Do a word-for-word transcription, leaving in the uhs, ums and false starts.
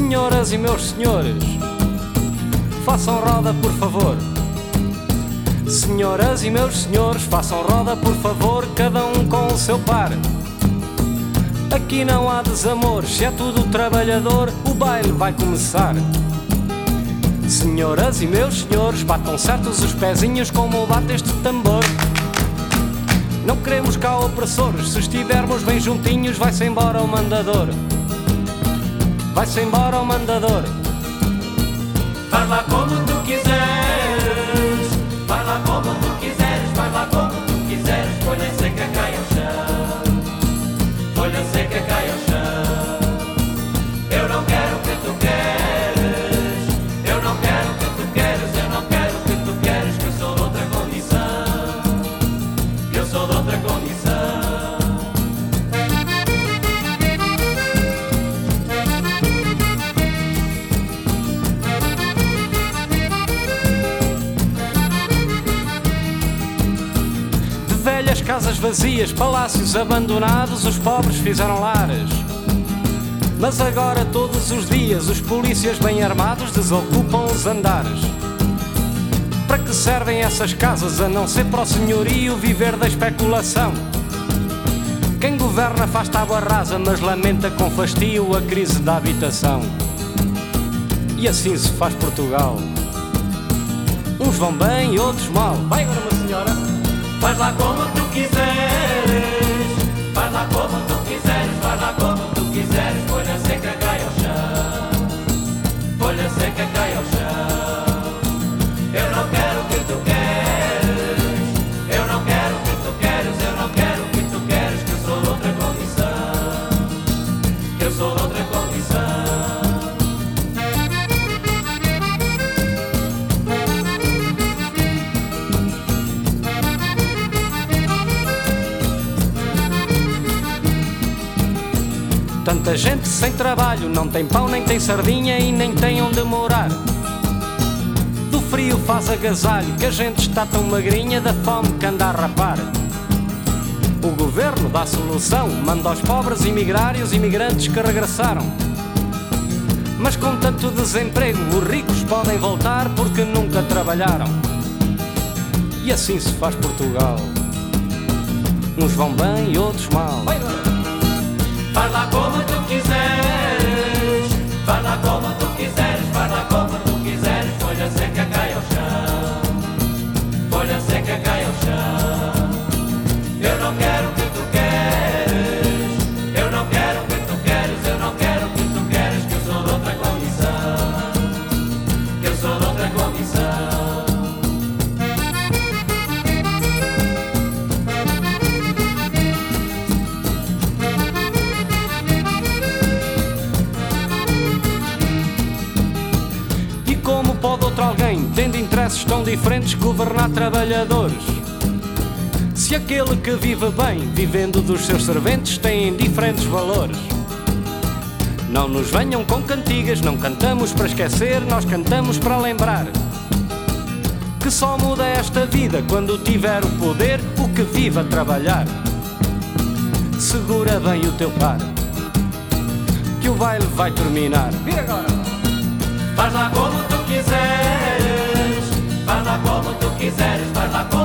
Senhoras e meus senhores, façam roda por favor. Senhoras e meus senhores, façam roda por favor, cada um com o seu par. Aqui não há desamor, se é tudo trabalhador, o baile vai começar. Senhoras e meus senhores, batam certos os pezinhos como bate este tambor. Não queremos cá opressores, se estivermos bem juntinhos, vai-se embora o mandador. Vai-se embora o mandador. Faz lá como tu quiseres, faz lá como tu quiseres, faz lá como tu quiseres. Folha seca cai ao chão, folha seca cai ao chão. Eu não quero o que tu queres, eu não quero o que tu queres, eu não quero o que tu queres, que eu sou de outra condição, eu sou de outra condição. Velhas casas vazias, palácios abandonados, os pobres fizeram lares. Mas agora todos os dias os polícias bem armados desocupam os andares. Para que servem essas casas a não ser para o senhorio viver da especulação? Quem governa faz tábua rasa, mas lamenta com fastio a crise da habitação. E assim se faz Portugal. Uns vão bem e outros mal. Vai agora uma senhora. Faz lá como tu quiseres, faz lá como tu quiseres, faz lá como tu quiseres. Folha seca cai ao chão, folha seca cai ao chão. Eu não quero o que tu queres, eu não quero o que tu queres, eu não quero o que tu queres, que eu sou de outra condição, que eu sou de outra condição. Tanta gente sem trabalho, não tem pão, nem tem sardinha e nem tem onde morar. Do frio faz agasalho, que a gente está tão magrinha da fome que anda a rapar. O governo dá solução, manda aos pobres emigrar e os imigrantes que regressaram. Mas com tanto desemprego, os ricos podem voltar porque nunca trabalharam. E assim se faz Portugal. Uns vão bem e outros mal. Faz lá como tu quiseres, faz lá como tu quiseres, faz lá como tu quiseres. Folha seca cai ao chão, folha seca cai ao chão. Eu não quero o que tu queres, eu não quero o que tu queres, eu não quero o que tu queres, que eu sou de outra condição, que eu sou de outra condição. Pode outro alguém, tendo interesses tão diferentes, governar trabalhadores? Se aquele que vive bem, vivendo dos seus serventes, tem diferentes valores. Não nos venham com cantigas, não cantamos para esquecer, nós cantamos para lembrar que só muda esta vida quando tiver o poder o que vive a trabalhar. Segura bem o teu par, que o baile vai terminar. Vira agora! Faz lá como tu quiseres, faz lá como tu quiseres, faz lá como